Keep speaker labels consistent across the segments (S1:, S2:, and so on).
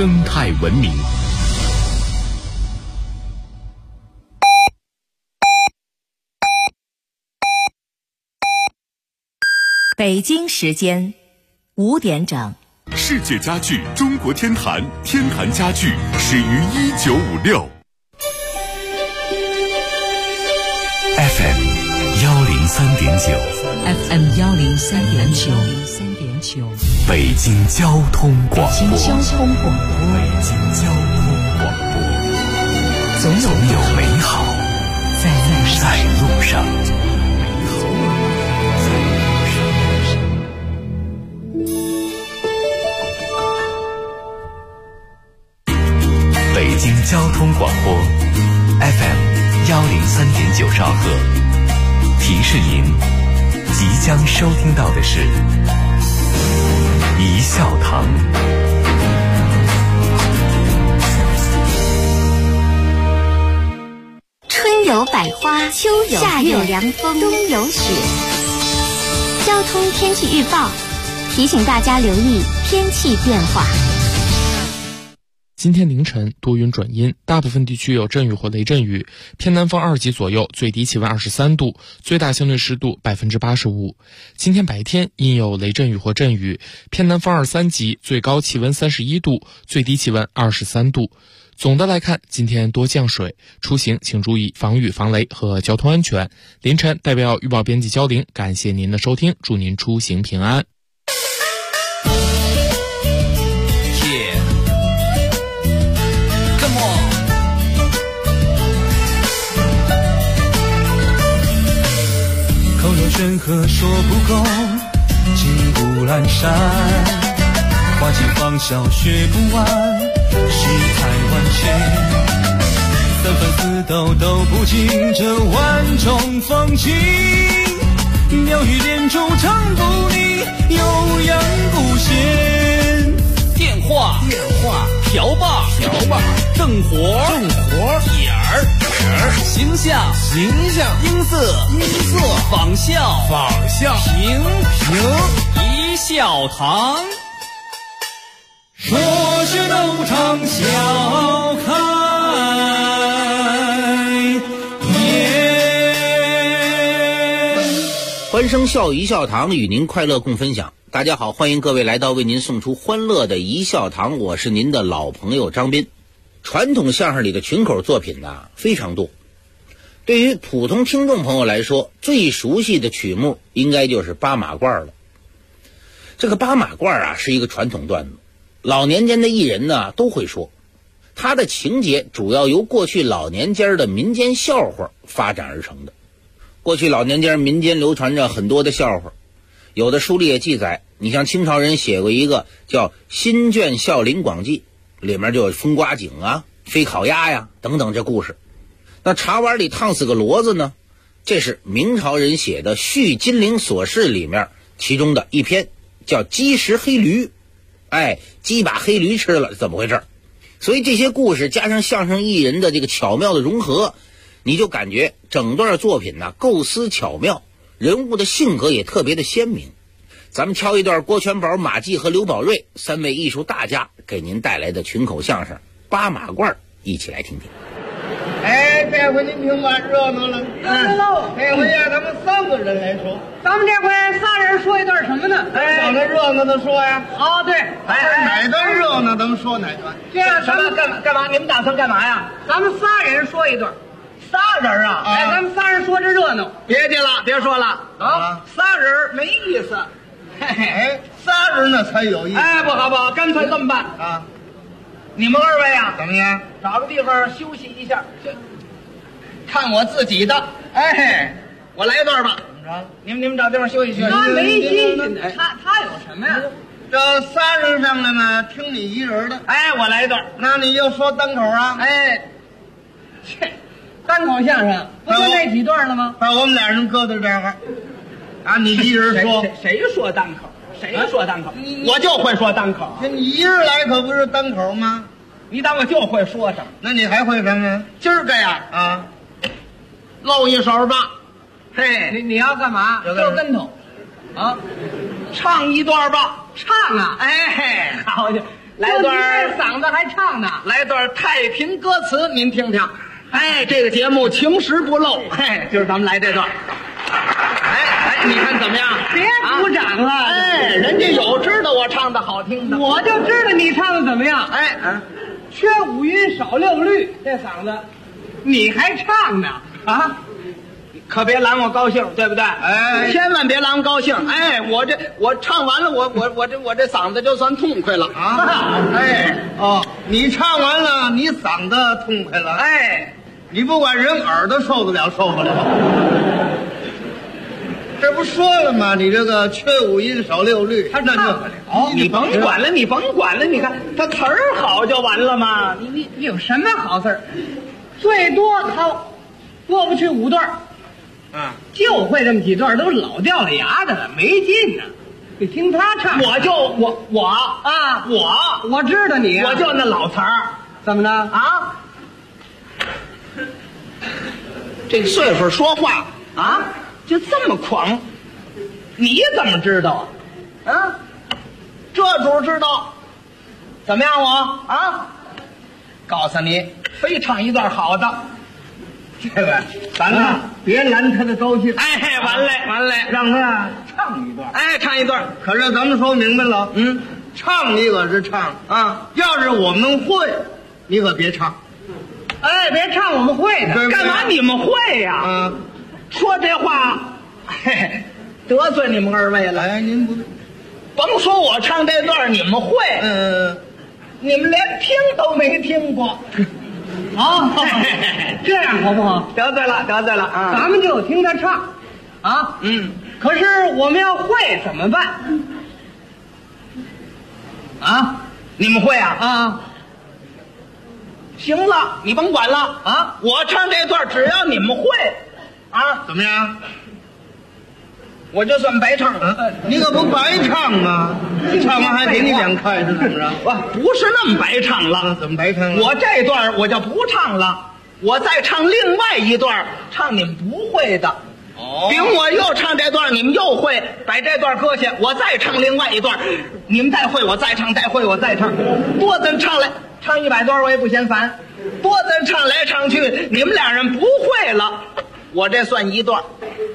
S1: 生态文明。
S2: 北京时间5点整。
S1: 世界家具中国天坛，天坛家具始于1956。FM 103.9，FM
S2: 103.9，
S1: 北京交通广播，
S2: 北京交通广播，总有美好在路上。
S1: 北京交通广播 FM 103.9兆赫，提示您即将收听到的是一笑堂。
S3: 春有百花，秋有夏有凉风，冬有雪。交通天气预报提醒大家留意天气变化。
S4: 今天凌晨多云转阴，大部分地区有阵雨或雷阵雨，偏南风2级左右，最低气温23度，最大相对湿度85%。今天白天阴有雷阵雨或阵雨，偏南风2、3级，最高气温31度，最低气温23度。总的来看，今天多降水，出行请注意防雨防雷和交通安全。凌晨代表预报编辑焦玲，感谢您的收听，祝您出行平安。
S5: 山河说不够，金不阑珊，花季芳笑学不完，世态万千，三番四斗都不尽这万种风情，妙语连珠唱不腻，悠扬不闲。
S6: 电话瓢把正活点儿形象音色仿效评一笑堂，
S5: 说学逗唱笑开颜。
S7: 欢声笑语一笑堂，与您快乐共分享。大家好，欢迎各位来到为您送出欢乐的一笑堂，我是您的老朋友张斌。传统相声里的群口作品呢非常多，对于普通听众朋友来说，最熟悉的曲目应该就是八马褂了。这个八马褂啊是一个传统段子，老年间的艺人呢都会说，它的情节主要由过去老年间的民间笑话发展而成的。过去老年间民间流传着很多的笑话，有的书里也记载，你像清朝人写过一个叫《新卷笑林广记》，里面就有风刮井啊、飞烤鸭呀等等这故事。那茶碗里烫死个骡子呢，这是明朝人写的《续金陵琐事》里面其中的一篇，叫鸡食黑驴。鸡把黑驴吃了，怎么回事？所以这些故事加上相声艺人的这个巧妙的融合，你就感觉整段作品呢构思巧妙，人物的性格也特别的鲜明。咱们挑一段郭全宝、马季和刘宝瑞三位艺术大家给您带来的群口相声《八马褂》，一起来听听。
S8: 这回您听吧，热闹了。这回呀，咱们3个人来说。
S9: 咱们这回仨人说一段什么呢？
S8: 找那热闹的说呀。
S9: 哦，对。
S8: 哪段热闹咱们说哪段？
S9: 这样咱们干嘛？你们打算干嘛呀？咱们仨人说一段。仨人啊？咱们仨人说这热闹。别介了，别说了啊！仨人没意思。
S8: 仨人那才有意思。
S9: 不好，干脆这么办啊！你们2位啊，
S8: 怎么样？
S9: 找个地方休息一下，看我自己的。我来一段吧。怎么着？你们找地方休息休息。他没新鲜的，他有什么呀？
S8: 这仨人上来呢，听你一人的。
S9: 我来一段。
S8: 那你就说单口啊？
S9: 单口相声不就那几段了吗？
S8: 把我们俩人搁在这儿啊，你一人说。
S9: 谁说单口？谁说单口？我就会说单口。
S8: 你一人来可不是单口吗？
S9: 你当我就会说什么？
S8: 那你还会什么？
S9: 今儿个呀啊，露一手吧。你要干嘛？丢跟头啊！唱一段吧。唱啊！好， 来段嗓子还唱呢，来段太平歌词，您听听。哎，这个节目情实不露，哎，今儿咱们来这段。哎，你看怎么样？别鼓掌了，哎，人家有知道我唱的好听的，我就知道你唱的怎么样。哎，缺五音少六律，这嗓子，你还唱呢啊？可别拦我高兴，对不对？哎，千万别拦我高兴。哎，我唱完了，我这嗓子就算痛快了啊！哎，
S8: 哦，你唱完了，你嗓子痛快了。
S9: 哎，
S8: 你不管人耳朵受不了。这不说了吗？你这个缺五音少六律，
S9: 他那就好。你甭管了，你看他词儿好就完了吗？你有什么好词儿？最多他过不去5段。就会这么几段，都老掉了牙的了，没劲呢。你听他唱，我知道你，我就那老词儿，怎么的啊？这岁数说话啊，就这么狂，你怎么知道啊？这主知道，怎么样我啊？告诉你，非唱一段好的。这个，咱呢别拦他的高兴。哎，完了，让他唱一段。哎，唱一段。
S8: 可是咱们说明白了，唱你可是唱啊，要是我们会，你可别唱。
S9: 哎，别唱我们会的，干嘛你们会呀？说这话，嘿，得罪你们二位了。
S8: 哎，您不，
S9: 甭说我唱这段你们会，你们连听都没听过。这样好不好？得罪了啊！咱们就听他唱，啊，可是我们要会怎么办？啊，你们会啊？行了，你甭管了啊！我唱这段，只要你们会，啊，
S8: 怎么样？
S9: 我就算白唱了。
S8: 你可不白唱啊！唱完还给你2块是怎么着？
S9: 不是那么白唱了。
S8: 怎么白唱了？
S9: 我这段我就不唱了，我再唱另外一段，唱你们不会的。凭我又唱这段，你们又会，把这段搁下，我再唱另外一段，你们再会，我再唱，再会，我再唱，多咱唱来唱100段我也不嫌烦，多咱唱来唱去，你们俩人不会了，我这算一段。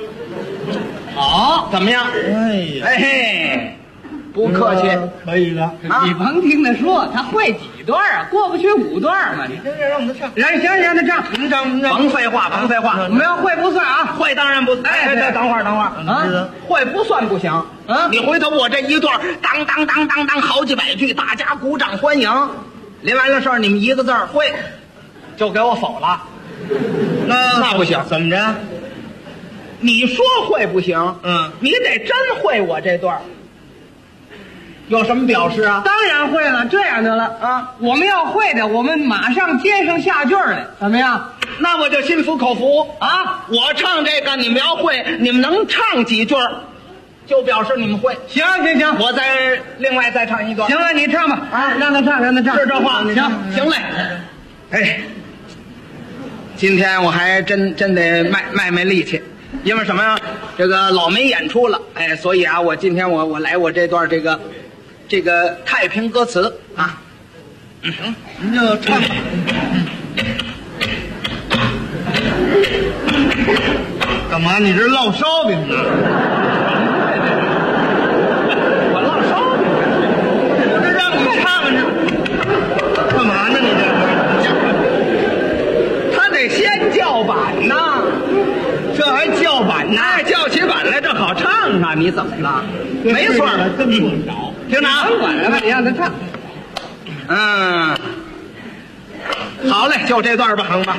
S9: 好，怎么样？
S8: 哎呀，
S9: 哎嘿，不客气，
S8: 可以了。
S9: 你甭听他说，他会几段啊？过不去5段嘛？你
S8: 这让他唱，
S9: 行，让他唱，您唱，甭废话。我们要会不算啊，会当然不。哎，等会儿啊，会不算不行啊。你回头我这一段，当，好几百句，大家鼓掌欢迎。临完了事儿，你们一个字儿会，就给我否了。那不行，
S8: 怎么着？
S9: 你说会不行，你得真会我这段，有什么表示啊？当然会了，这样的了啊！我们要会的，我们马上接上下句来，怎么样？那我就心服口服啊！我唱这个，你们要会，你们能唱几句，就表示你们会。行，我再另外再唱一段。行了，你唱吧啊！让他唱，是这话。行嘞。哎，今天我还真得卖力气。因为什么呀？这个老没演出了，哎，所以啊，我今天我来我这段这个太平歌词啊，
S8: 行，您就唱吧。干嘛？你这烙烧饼呢？
S9: 我烙烧饼，我这让你唱着，
S8: 干嘛呢？你
S9: 这，他得先叫板呐。这还叫板呢？叫起板来，这好唱啊！你怎么了？没错了，真不少。听着啊，甭管了，你让他唱。好嘞，就这段吧，行吧。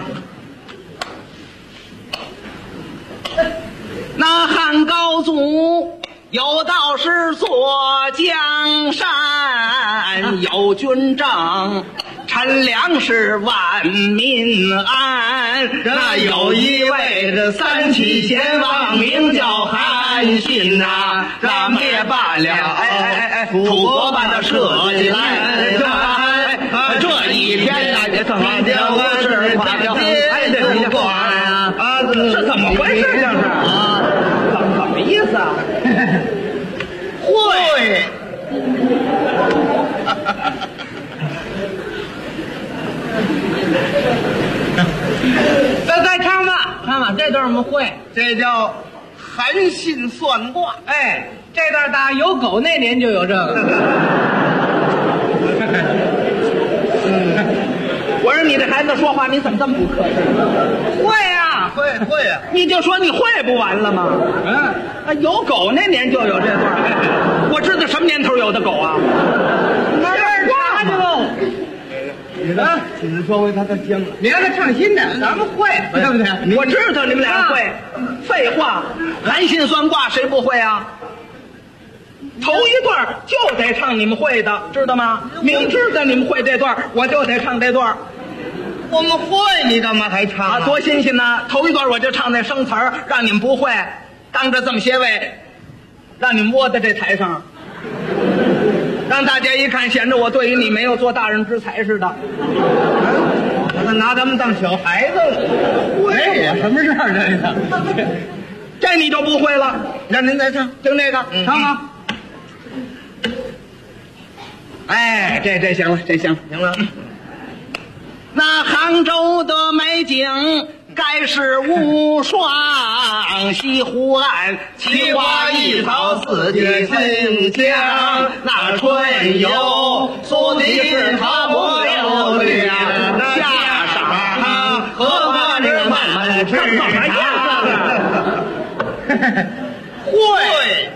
S9: 那汉高祖有道是坐江山，有军政，陈粮食，万民安。那有一位这3旗贤王，名叫韩信呐，咱们也办了楚国办的设计来。这一天呐，这怎么就是夸奖不过啊？是怎么回事？这是啊？怎么意思啊？会。 我们会，
S8: 这叫含辛算卦。
S9: 哎，这段打有狗那年就有这个。
S7: 我说你这孩子说话你怎么这么不客气？
S9: 会啊，
S8: 会啊！
S7: 你就说你会不完了吗？有狗那年就有这段。我知道什么年头有的狗啊？
S9: 那是他去喽。
S8: 你呢？只说回他听了，
S9: 你让他唱新的，咱们会，对不对？
S7: 我知道你们俩会。废话，含辛算卦谁不会啊？头一段就得唱你们会的，知道吗？明知道你们会这段，我就得唱这段。
S8: 我们会，你干嘛还唱
S7: 啊，多新鲜呐！头一段我就唱那生词儿，让你们不会，当着这么些位，让你们窝在这台上，让大家一看，显得我对于你没有做大人之才似的。
S8: 他拿咱们当小孩子了。
S9: 会呀，什么事儿这个？
S7: 这你就不会了。让您再唱，听这个，唱好。哎，这行了，这行了。那杭州的美景该是无双，西湖岸奇花异草，四季馨香。那春有苏堤草木流连，夏赏荷花这个慢慢吃呀。会。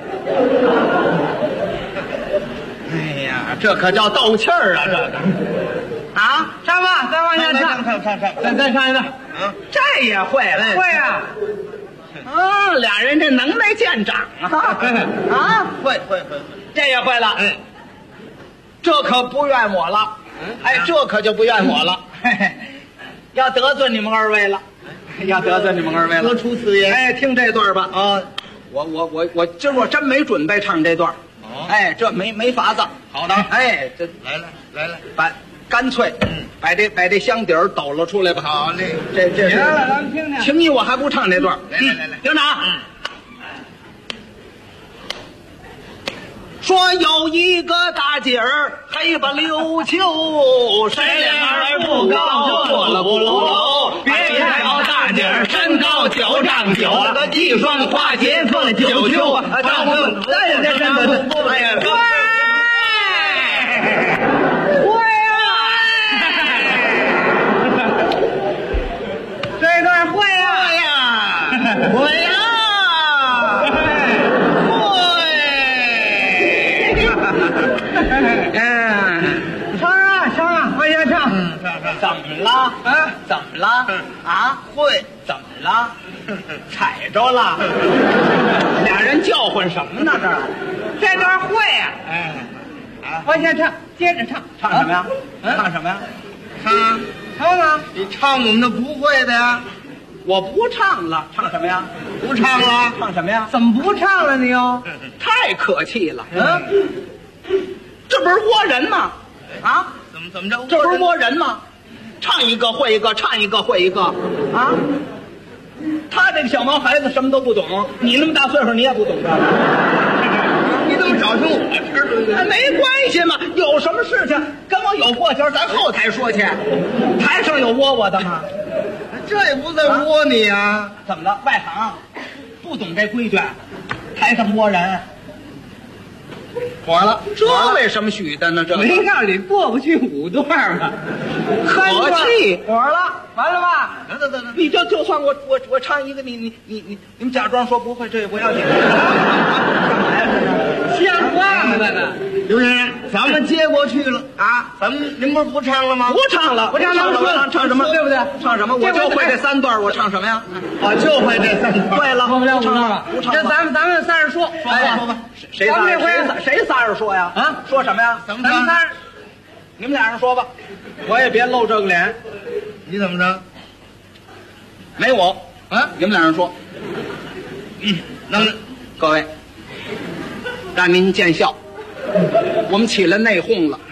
S7: 哎呀，这可叫斗气儿啊！这个啊，
S9: 唱吧，再往下唱，再唱一段。
S7: 这也会了，
S9: 会啊！
S7: 啊，俩人这能耐见长啊！啊，
S8: 会，
S7: 这也会了。这可不怨我了。哎，这可就不怨我了。要得罪你们二位了，要得罪你们二位了。
S8: 何出此言？
S7: 哎，听这段吧。啊，我今儿我真没准备唱这段。哎，这没法子。
S8: 好的。
S7: 哎，这
S8: 来，
S7: 干脆，把这箱底儿抖了出来吧。
S8: 好嘞，
S7: 这是。
S9: 行了，咱们听听。
S7: 情谊我还不唱这段。
S8: 来，
S7: 听着啊。说有一个大姐儿，黑不溜秋，身量不高，坐了不楼。别看大姐儿身高9丈9，一双花鞋做了9秋。哎呀，
S9: 这段会啊！
S7: 会呀！
S9: 唱，往下唱。
S7: 怎么了？啊？怎么了？啊？会？怎么了？踩着了？俩人叫唤什么呢？
S9: 这段会啊！
S7: 哎，
S9: 往下唱，接着唱。
S7: 唱什么呀？唱什么呀？
S9: 唱啊！
S8: 你唱我们那不会的呀？
S7: 我不唱了，唱什么呀？
S8: 不唱了，
S7: 唱什么呀？
S9: 怎么不唱了你又？
S7: 太可气了！这不是窝人吗？啊？
S8: 怎么着？
S7: 这不是窝人吗？唱一个会一个，唱一个会一个，啊！他这个小毛孩子什么都不懂，你那么大岁数你也不懂这个。
S8: 你怎么找上我这儿了？
S7: 没关系嘛，有什么事情跟我有过节，咱后台说去。台上有窝我的吗？
S8: 这也不在窝你啊？
S7: 怎么了？外行不懂这规矩，台上窝人，火了。这为什么许的呢？这
S9: 没让你过不去5段吗？
S7: 可气，
S9: 火了，完了吧？
S7: 等，你就算我唱一个，你们假装说不会，这也不要紧。
S9: 像话吗？这个
S8: 刘先生，咱们接过去了啊！您不是不唱了吗？
S7: 不唱了，
S9: 我唱
S7: 什么？
S9: 对不对？
S7: 唱什么？我就会这3段，我唱什么呀？
S8: 我就会这3段。
S7: 会了，
S9: 过不了5段了。
S7: 不唱。
S9: 这咱们仨人说，
S7: 说吧。谁仨人说呀？啊，说什么呀？
S8: 咱们
S9: 仨人，
S7: 你们俩人说吧，我也别露这个脸。
S8: 你怎么着？
S7: 没我啊，你们俩人说。
S8: 那
S7: 各位，让您见笑，我们起了内讧了。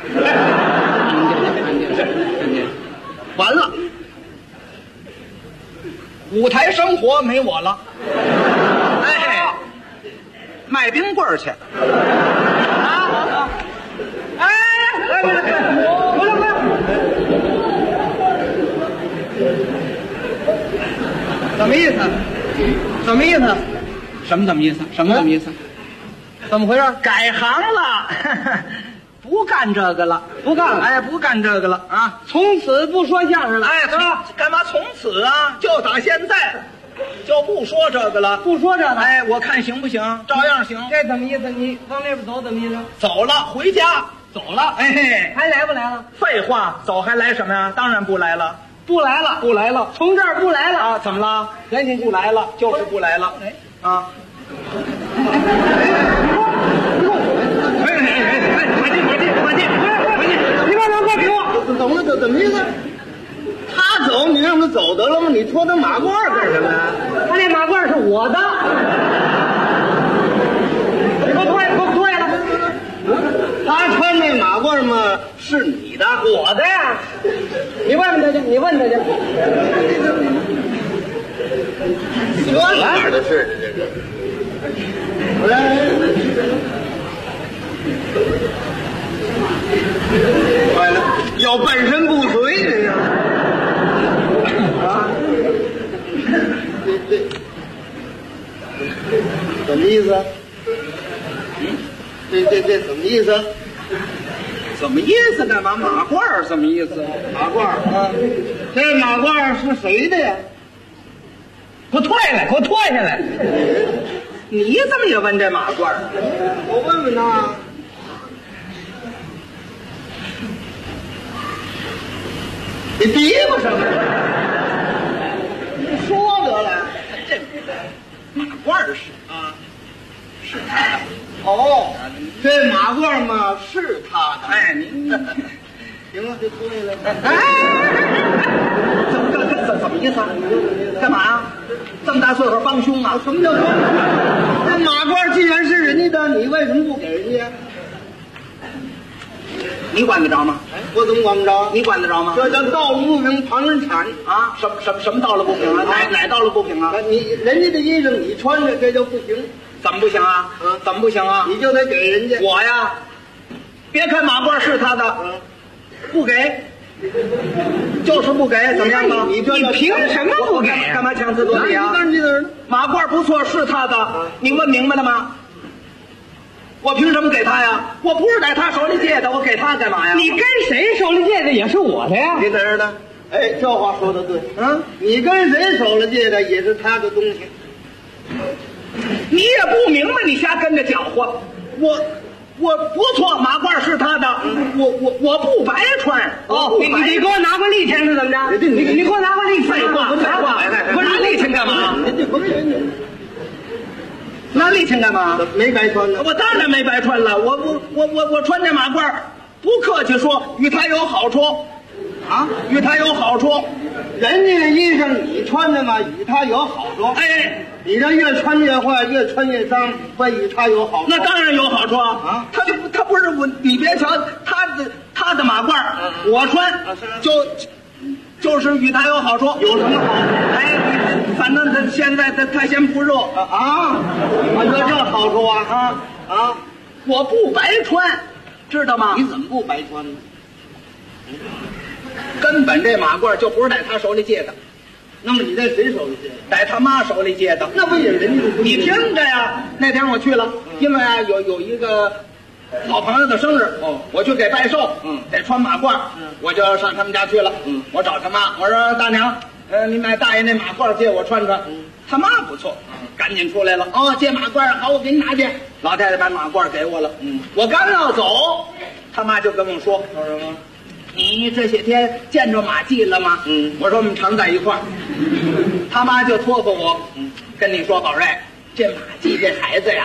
S7: 完了，舞台生活没我了。哎，卖冰棍去。
S9: 不了，
S8: 什么意思？
S9: 什么意思？
S10: 什么意思？什么意思？
S9: 怎么回事？
S10: 改行了，不干这个了，
S9: 不干了。
S10: 哎，不干这个了啊！
S9: 从此不说相声了。
S10: 哎，是吧？干嘛从此啊？就打现在，就不说这个了。
S9: 不说这个。
S10: 哎，我看行不行？照样行。
S9: 这怎么意思？你往那边走，怎么意思？
S10: 走了，回家。走了。哎，
S9: 还来不来了？
S10: 废话，走还来什么呀？当然不来了。
S9: 不来了，
S10: 不来了。
S9: 从这儿不来了
S10: 啊？怎么了？人家不来了，就是不来了。哎，啊。
S9: 你把这快给我！
S8: 怎么了？怎么意思？他走，你让他走得了吗？你戳他马褂干什么呀？
S9: 他那马褂是我的，你给我脱，给我脱下来！
S8: 他穿那马褂嘛是你的，
S9: 我的呀！你问问他去，你问他去。
S8: 这哪儿的事？这是。坏了，要半身不遂，这是啊？这什么意思？这什么意思？
S10: 什么意思？干嘛？马褂什么意思？
S8: 马褂啊，这马褂是谁的呀？
S10: 给我脱下来！给我脱下来！你怎么也问这马褂？
S8: 我问问他。你嘀咕什么？你说得了，
S10: 这马褂是啊，是他的。
S8: 哦，这马褂嘛是他的。
S10: 哎，您
S8: 行了，就脱下来。
S10: 哎，怎么意思啊？干嘛呀？这么大岁数帮凶啊？
S8: 什么叫帮凶？这马褂既然是人家的，你为什么不给人家？
S10: 你管得着吗？
S8: 我怎么管不着？
S10: 你管得着吗？
S8: 这叫道路不平，旁人铲
S10: 啊！什么道路不平啊？哪道路不平啊？
S8: 人家的衣裳你穿着，这就不行。
S10: 怎么不行啊？怎么不行啊？
S8: 你就得给人家。
S10: 我呀，别看马褂是他的，不给，就是不给，怎么样吧？
S8: 你
S10: 凭什么不给？干嘛强词夺理啊？马褂不错，是他的，你问明白了吗？我凭什么给他呀？我不是在他手里借的，我给他干嘛呀？
S9: 你跟谁手里借的也是我的呀？
S8: 你在这儿呢？哎，这话说的对。你跟谁手里借的也是他的东西。
S10: 你也不明白，你瞎跟着搅和。我不错，马褂是他的，我不白穿。
S9: 哦，你给我拿过利钱是怎么着？你给我拿过利钱？
S10: 废话，我拿利钱干嘛？拿利钱干嘛？
S8: 没白穿呢。
S10: 我当然没白穿了，我穿这马褂，不客气说，与他有好处，啊，与他有好处。
S8: 人家的衣裳你穿的嘛，与他有好处。
S10: 哎，
S8: 你这越穿越坏，越穿越脏，会与他有好处。
S10: 那当然有好处啊！他不是我，你别瞧他的马褂，我穿就是与他有好处。
S8: 有什么好？
S10: 哎，反正他现在他先不热
S8: 啊，有这好处啊啊！
S10: 我不白穿，知道吗？
S8: 你怎么不白穿呢？
S10: 根本这马褂就不是在他手里借的。
S8: 那么你在谁手里借的？
S10: 在他妈手里借的。
S8: 那不也人家的？
S10: 你听着呀，那天我去了，因为啊有一个好朋友的生日，我去给拜寿，得穿马褂，我就上他们家去了，我找他妈，我说大娘，你买大爷那马褂借我穿穿，他妈不错，赶紧出来了，借马褂，好，我给你拿去。老太太把马褂给我了，我刚要走，他妈就跟我说什么？你这些天见着马季了吗？我说我们常在一块儿。他妈就托付我，跟你说，宝瑞，这马季这孩子呀，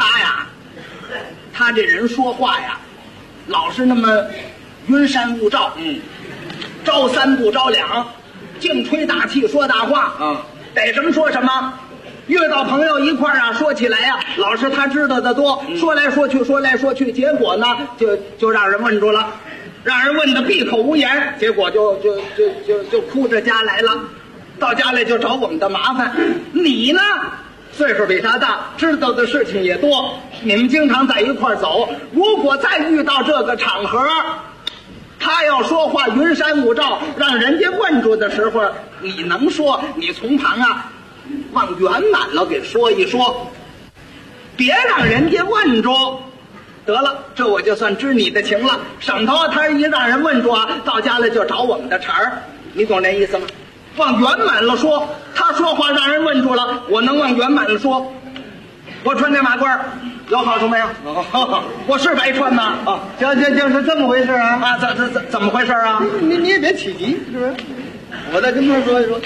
S10: 他这人说话呀，老是那么云山雾罩，招三不招两，净吹大气说大话，逮什么说什么。遇到朋友一块儿啊，说起来呀，老是他知道的多，说来说去，结果呢，就让人问住了。让人问得闭口无言，结果就哭着家来了，到家来就找我们的麻烦。你呢，岁数比他大，知道的事情也多，你们经常在一块走。如果再遇到这个场合，他要说话云山雾罩，让人家问住的时候，你能说？你从旁啊， 往圆满了给说一说，别让人家问住。得了，这我就算知你的情了。省头他一让人问住啊，到家了就找我们的茬儿，你懂这意思吗？往圆满了说，他说话让人问住了，我能往圆满了说。我穿这马褂有好处没有？我是白穿吗？啊，就是这么回事啊！啊，怎么回事啊？你也别起急，是不是？我再跟他说一说。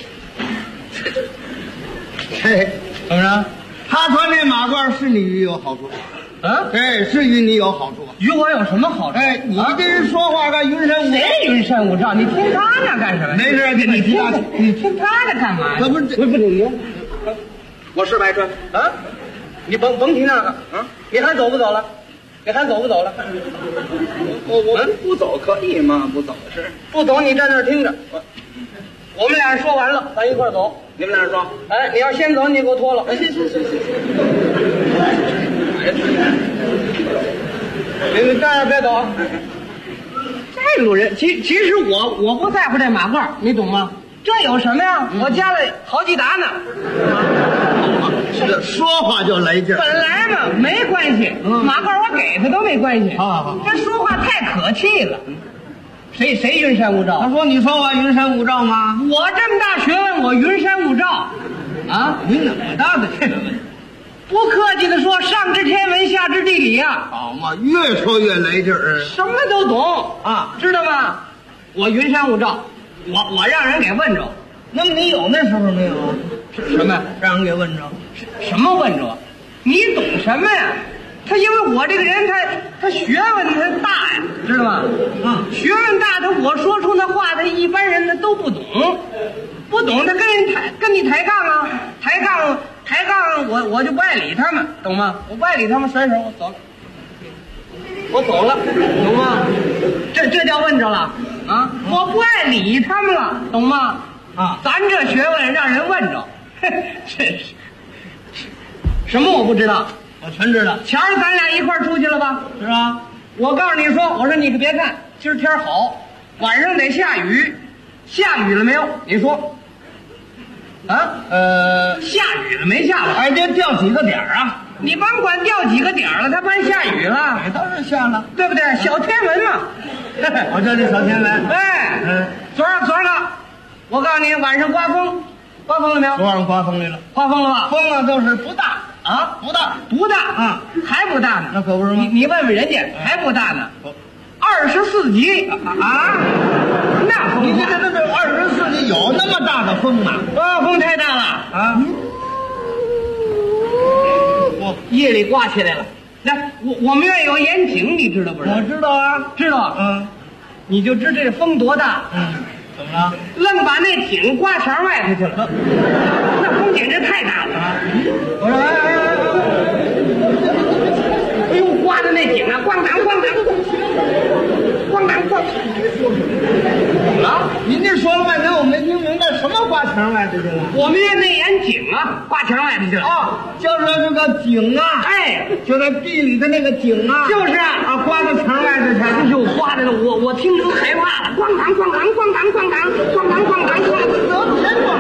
S10: 嘿，怎么着？他穿这马褂是你有好处。啊，哎，是与你有好处。与我有什么好处？哎，你这人说话跟云山雾罩。谁云山雾罩？你听他那干什么？没事，你听他那干嘛呀？不你，我是白穿啊！你甭提那个啊！你还走不走了？你还走不走了？我不走可以吗？不走是不走，你站那儿听着。我们俩说完了，咱一块儿走。你们俩说，哎，你要先走，你给我脱了。哎，行。你站着别走。这路人，其实我不在乎这马褂，你懂吗？这有什么呀？我加了好几打呢。这说话就来劲儿。本来嘛没关系，马褂我给他都没关系。好，这说话太可气了。谁云山雾罩？他说：“你说我云山雾罩吗？我这么大学问，我云山雾罩啊？你哪么大的学问？不客气的说，上知天文，下知地理呀。好嘛，越说越来劲儿，什么都懂啊，知道吗？我云山雾罩，我让人给问着。那么你有那时候没有啊？什么让人给问着？什么问着？你懂什么呀？他因为我这个人，他学问他大呀，知道吗？啊，学问大，我说出那话，他一般人他都不懂，不懂他跟你抬杠啊，抬杠，我就不爱理他们，懂吗？我不爱理他们，甩手我走了，懂吗？这叫问着了啊！我不爱理他们了，懂吗？啊，咱这学问让人问着，这是什么我不知道。我全知道，前儿咱俩一块儿出去了吧？是啊，我告诉你说，我说你可别看，今儿天好，晚上得下雨，下雨了没有？你说，啊？下雨了没下吧？哎，这掉几个点儿啊？你甭管掉几个点儿了，它不下雨了，倒是下了，对不对？小天文嘛。我这小天文。哎，昨儿个，我告诉你，晚上刮风了没有？昨晚刮风来了，刮风了吧？风啊，就是不大。啊，不大啊，还不大呢。那可不是吗？你问问人家，还不大呢。24级啊，那风，你这24级有那么大的风吗？啊，风太大了啊！夜里刮起来了。来，我们院有眼井，你知道不知道？我知道啊，知道。嗯，你就知这风多大？怎么了？愣把那井刮墙外头去了。那风简直太大了啊！我说，哎呦，刮的那井啊，咣当，怎么了？您这说了半天，我没听明白，什么刮墙外头去了？我们院那眼井啊，刮墙外头去了。哦，就是这个井啊，哎，就在地里的那个井啊，就是啊，刮到墙外头去，这就刮的我听着都害怕了，咣当，得别咣。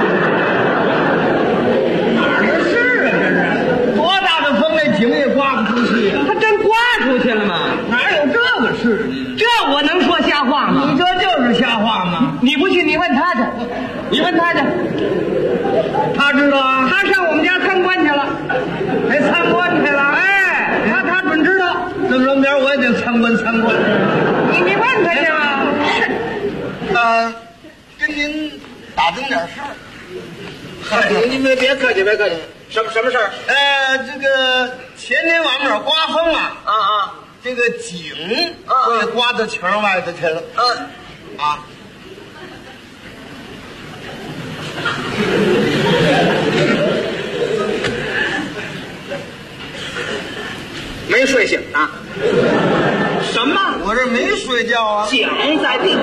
S10: 多大的风，那井也刮不出去啊！他真刮出去了吗？哪有这个事？这我能说瞎话吗？你这就是瞎话吗？你不信，你问他去。他知道啊？他上我们家参观去了，还参观去了？哎，他准知道。这么着明儿我也得参观。你问他去吧。跟您打听点事儿。您别客气。什么事儿？这个前天晚上刮风啊，这个井给刮到墙外头去了。没睡醒啊？什么？我这没睡觉啊。井在地。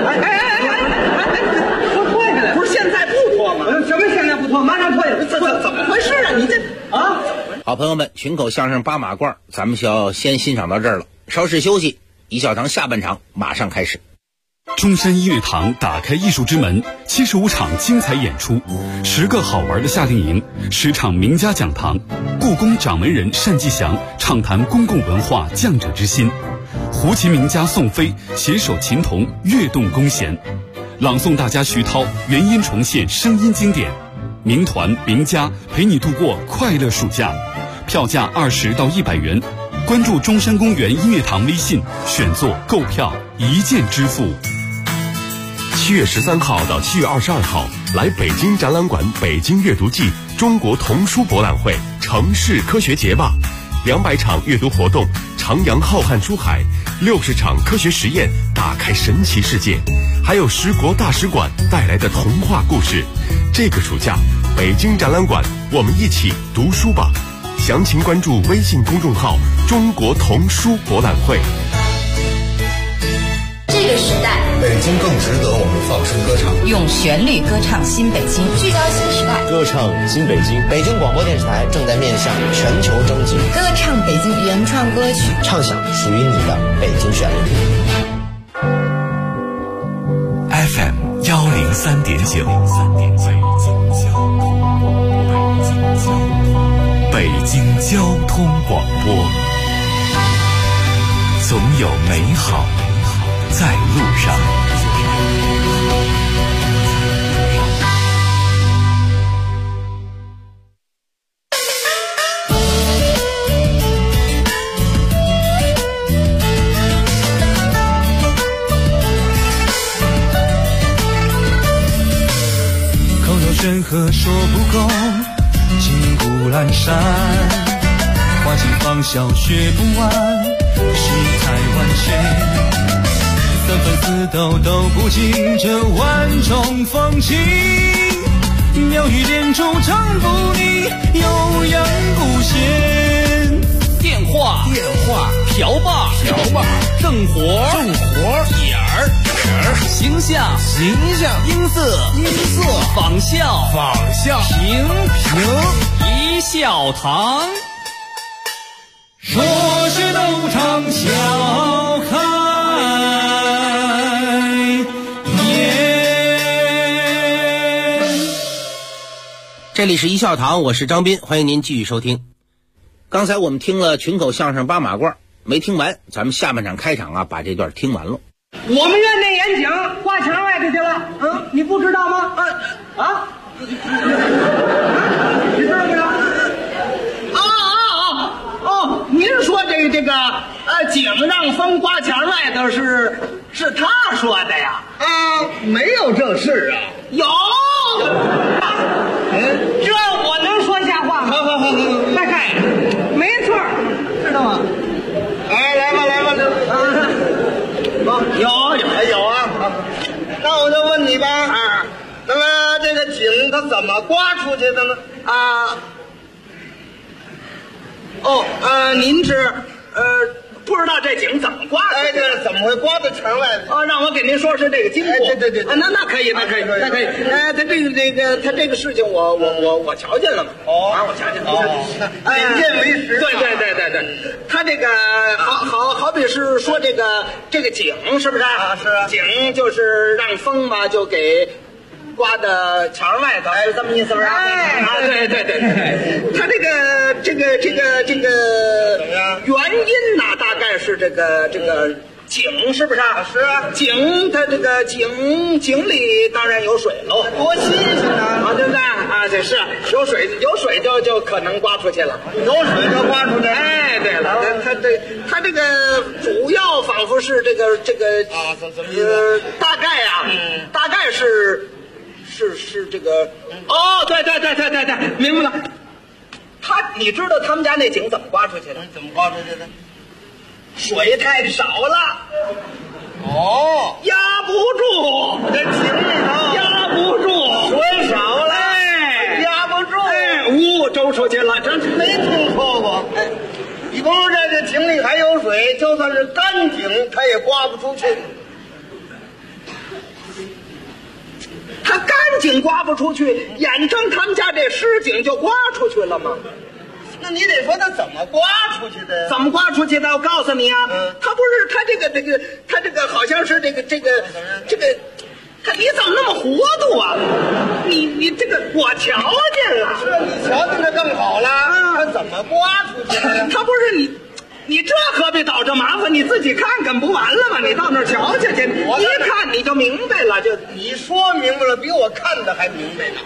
S10: 我脱下来。不是现在不脱吗？什么现在不脱？马上脱下来。怎么回事啊？你这啊！
S7: 好朋友们，群口相声八马褂，咱们就要先欣赏到这儿了。稍事休息，一笑堂下半场马上开始。
S11: 中山音乐堂打开艺术之门，75场精彩演出，10个好玩的夏令营，10场名家讲堂，故宫掌门人单霁翔畅谈公共文化匠者之心，胡琴名家宋飞携手琴童跃动弓弦，朗诵大家徐涛原音重现声音经典，名团名家陪你度过快乐暑假，票价20到100元，关注中山公园音乐堂微信，选座购票一键支付。
S12: 7月13号到7月22号，来北京展览馆北京阅读季中国童书博览会城市科学节吧，200场阅读活动，徜徉浩瀚书海，60场科学实验，打开神奇世界，还有10国大使馆带来的童话故事。这个暑假，北京展览馆，我们一起读书吧。详情关注微信公众号中国童书博览会。
S13: 这个时代，
S14: 北京更值得我们放声歌唱，
S13: 用旋律歌唱新北京，
S15: 聚焦新时代，
S16: 歌唱新北京。
S17: 北京广播电视台正在面向全球征集，
S15: 歌唱北京原创歌曲，
S17: 唱响属于你的北京旋律。
S1: FM 103.9，北京交通广播，总有美好在路上。
S5: 口有悬河说不够，金谷阑珊，花季芳笑学不完，世态万千。3分4斗都不尽这万种风情，妙语连珠唱不腻，悠扬不闲。
S6: 电话瓢把正活点儿形象音色仿效平一笑堂，
S5: 说是斗场笑看。
S7: 这里是一笑堂，我是张斌，欢迎您继续收听。刚才我们听了群口相声八马褂，没听完，咱们下半场开场把这段听完了。
S9: 我们院内演讲挂墙外头去了，你不知道吗？你知道不知道？您说这个井让风刮墙外头是他说的呀？
S8: 没有这事啊。
S9: 有。这我能说瞎话吗？好，嗨，没错，知道吗？
S8: 来吧，有啊。那我就问你吧，那么这个井它怎么刮出去的呢？
S9: 您是不知道这井怎么刮的？
S8: 这怎么会刮到墙外的？
S9: 让我给您说是这个经过。
S8: 对。
S9: 那可以。他这个事情我瞧见了嘛。我瞧见了。
S8: 眼见为实。
S9: 对。他这个好比是说这个井是不是？
S8: 是啊。
S9: 井就是让风嘛，就给刮到墙外头，是这么意思不是？对。他这个
S8: 怎么样？
S9: 原因呢，大概是这个井是不是？
S8: 是啊。
S9: 井它这个井里当然有水喽，
S8: 多新鲜啊！
S9: 对不对？这是有水就可能刮出去了，
S8: 有水就刮出去。
S9: 对了，它这个主要仿佛是这个
S8: 怎么意思？
S9: 大概大概是这个对，明白了。你知道他们家那井怎么刮出去的？
S8: 怎么刮出去的？
S9: 水太少了。压不住，
S8: 这井里头
S9: 压不住，
S8: 水少了，压不住，
S9: 周出去了，这
S8: 没听说过。你甭说这井里还有水，就算是干井，它也刮不出去。
S9: 他干井刮不出去，眼睁他们家这湿井就刮出去了吗？
S10: 那你得说他怎么刮出去的？怎么刮出去的？我告诉你啊，他不是他这个好像是这个，他你怎么那么糊涂啊？你这个我瞧见了，是你瞧见他更好了。他怎么刮出去的？他不是你这何必找这麻烦？你自己看看不完了吗？你到那儿瞧瞧去，一看你就明白了。就你说明白了，比我看的还明白呢。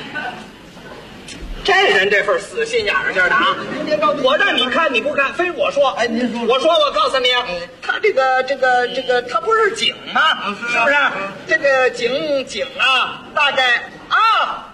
S10: 这人这份死心眼儿劲儿的啊！我让你看你不看，非我说。哎，您说，我告诉你，他这个，他不是井吗？是不是？这个井啊，大概啊，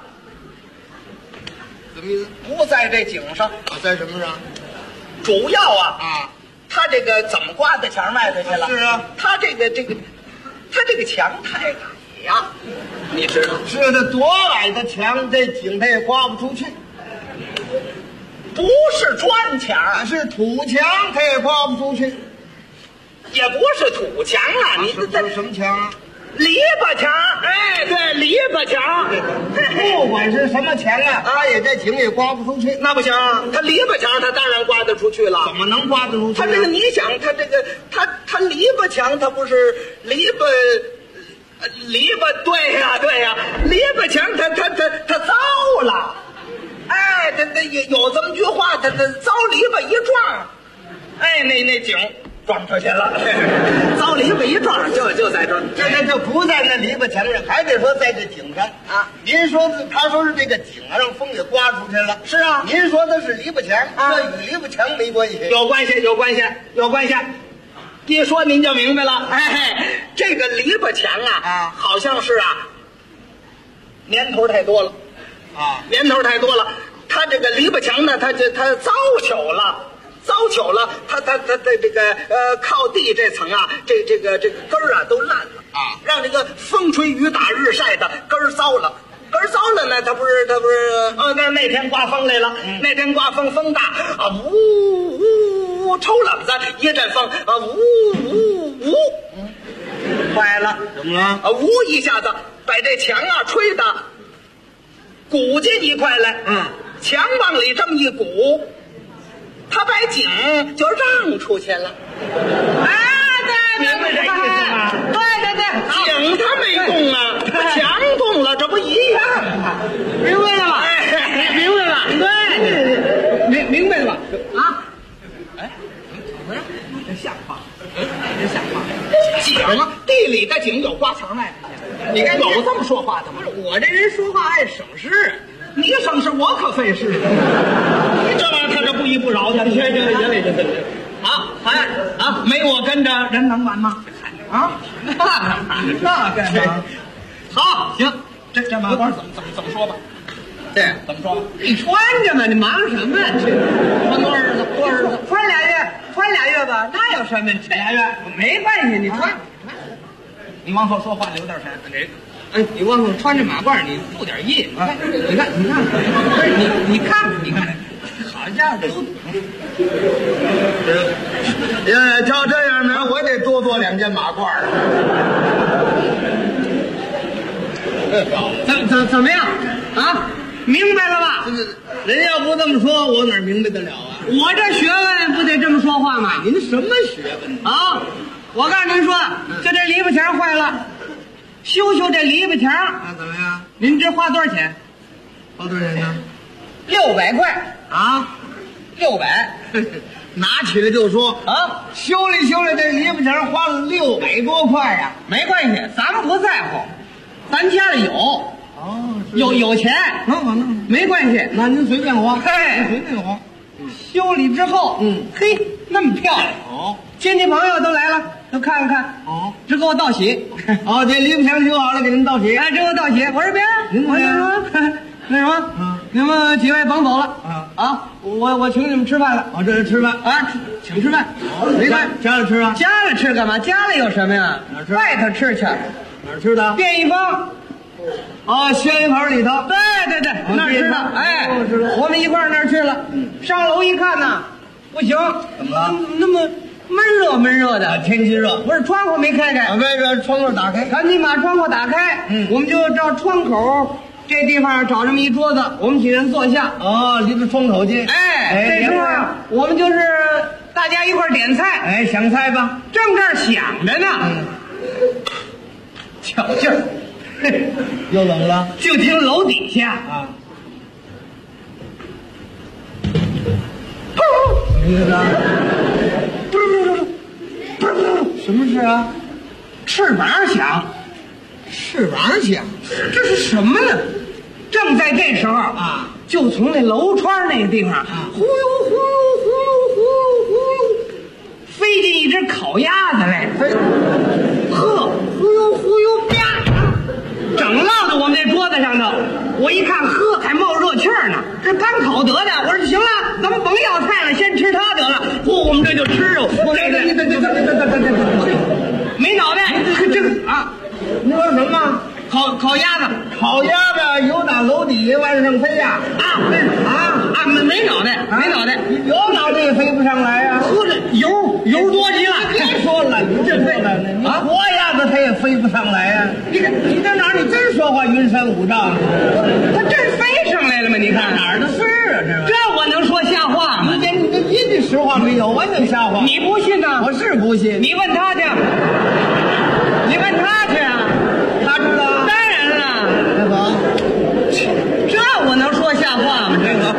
S10: 怎么不在这井上？在什么上？主要啊，他这个怎么刮到墙外头去了？是啊，他这个墙太矮呀，你知道？是的，多矮的墙，这井它也刮不出去。不是砖墙，是土墙，它也刮不出去。也不是土墙啊，你这什么墙啊？篱笆墙。哎，对，篱笆墙。不管是什么墙啊，它也这井也刮不出去。那不行，它篱笆墙，它当然刮得出去了。怎么能刮得出去？它这个，你想，它这个，它篱笆墙，它不是篱笆，对呀，篱笆墙，它糟了。哎，它有这么句话，它糟篱笆一撞，哎，那井撞出去了。糟篱笆一撞就在这儿，这就不在那篱笆墙上，还得说在这井上啊。您说他说是这个井让风给刮出去了，是啊。您说的是篱笆墙，这与篱笆墙没关系。有关系。一说您就明白了。哎，这个篱笆墙啊，好像是年头太多了。他这个篱笆墙呢，他糟朽了，他这个靠地这层啊，这个根儿啊都烂了啊，让这个风吹雨打日晒的根儿糟了呢，他不是那天刮风来了，那天刮风大啊，呜抽冷子一阵风啊，呜，坏了，怎么了啊？呜一下子把这墙啊吹的鼓进一块来，墙往里这么一鼓，他把井就让出去了。对，明白这意思吗？对，井他没动啊，墙动了，这不一样吗？明白了吧？哎，明白了。对，明白了吧？啊？哎，怎么着？这像话？井地里的井有刮墙外的，你看有这么说话的吗？我这人说话爱省事，你省事我可费事。你这玩意儿他这不依不饶的，行，没我跟着人能完吗？啊，那干嘛？好，行，这马褂怎么说吧？对，怎么说吧？你穿着嘛，你忙什么呀？穿多少日子？穿俩月吧，那有什么？俩月没关系，你穿。你往后说话留点神。哎，你往后穿着马褂，你注点意。你看，你看，好家伙，都。照这样呢，我得多做2件马褂。怎么样啊？明白了吧？人要不这么说，我哪明白得了啊？我这学问不得这么说话吗？您什么学问啊？我告诉您说，就这篱笆墙坏了，修这篱笆墙啊，怎么样？您这花多少钱？花多少钱呢？600块啊，600。拿起来就说啊，修理这篱笆墙花了600多块呀。没关系，咱们不在乎，咱家里有钱，能，没关系，那您随便花，随便花。修理之后，嘿，那么漂亮哦，亲戚朋友都来了，都看看哦，只给我道喜。哦，这篱笆墙修好了，给您道喜。哎，只给我道喜。我说别，我就说那什么，你们几位甭走了啊！我请你们吃饭了。哦，这是吃饭啊，请吃饭。没看家里吃啊？家里吃干嘛？家里有什么呀？哪吃？外头吃去。哪儿吃的？便宜坊。哦，鲜鱼口里头。对，那儿吃的。哎，我们一块儿那儿去了。上楼一看呐，不行，怎么了？那么闷热的，天气热，不是窗户没开开。外边窗户打开，赶紧把窗户打开。我们就照窗口
S9: 这地方找这么一桌子，我们几人坐下。
S8: 哦，离着窗口近。
S9: 这时候我们就是大家一块点菜。
S8: 想菜吧。
S9: 正这儿想着呢，巧劲儿，
S8: 又怎么了？
S9: 就听楼底下
S8: 啊，
S9: 你看他，
S8: 什么事啊？
S9: 翅膀响，
S8: 翅膀响，
S9: 这是什么呢？正在这时候
S8: 啊，
S9: 就从那楼窗那个地方呼噜呼噜呼噜呼噜呼噜，飞进一只烤鸭子来，呵，忽悠忽悠吧，整落到我们这桌子上头。我一看，呵，还冒热气儿呢，这刚烤得的。我说行了，咱们甭要菜了，先吃它得了。我们这就吃肉。没脑袋，这啊，
S8: 你说什么？
S9: 烤鸭子，
S8: 烤鸭子由打楼底下往上飞呀！
S9: 没脑袋，没脑袋，
S8: 有脑袋也飞不上来呀！
S9: 喝着油多极了。
S8: 别说了，你这说了，你活鸭子它也飞不上来呀！你这哪儿？你真说话云山雾罩，
S9: 它真飞上来了吗？你看
S8: 哪儿的事啊？
S9: 这我能说瞎话吗？
S8: 你这一句实话没有，完全瞎话。
S9: 你不信呢？
S8: 我是不信。
S9: 你问他去，你问他去啊，
S8: 他知道。
S9: 当然了，
S8: 那好，
S9: 这我能说瞎话吗？这个。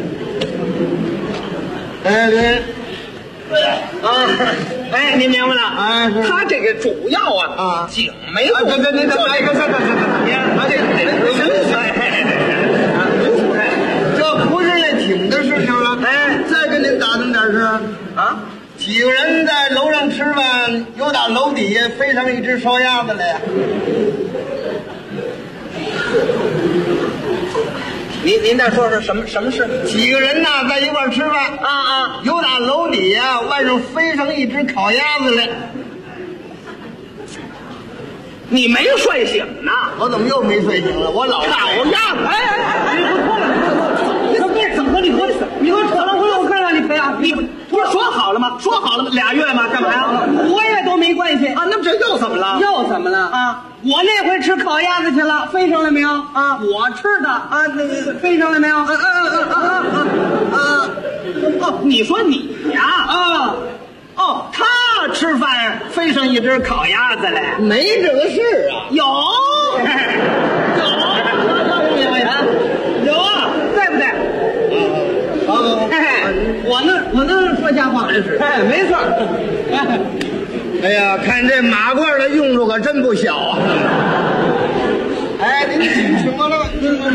S9: 您明白了？他这个主要井没过。
S8: 这不是那井的事情了。再跟您打听点事啊。几个人在楼上吃饭，又打楼底下飞上一只烧鸭子来呀。
S9: 您再说说什么事？
S8: 几个人呢在一块吃饭由打楼底下外上飞上一只烤鸭子来。
S9: 你没睡醒呢？
S8: 我怎么又没睡醒了？我老
S9: 烤鸭子！你给我脱了！你别怎么？你给我扯了回来，我看让你赔啊！你不是说好了吗？2月吗？干嘛呀？5个月都没关系啊！
S8: 那这又怎么了？
S9: 又怎么了啊？我那回吃烤鸭子去了，飞上来没有啊？我吃的啊，那个飞上来没有？你说你呀他吃饭飞上一只烤鸭子来，
S8: 没这个事啊？
S9: 有啊，对不对？我能说瞎话，这是没错。
S8: 哎呀，看这马褂的用处可真不小啊！您什么了？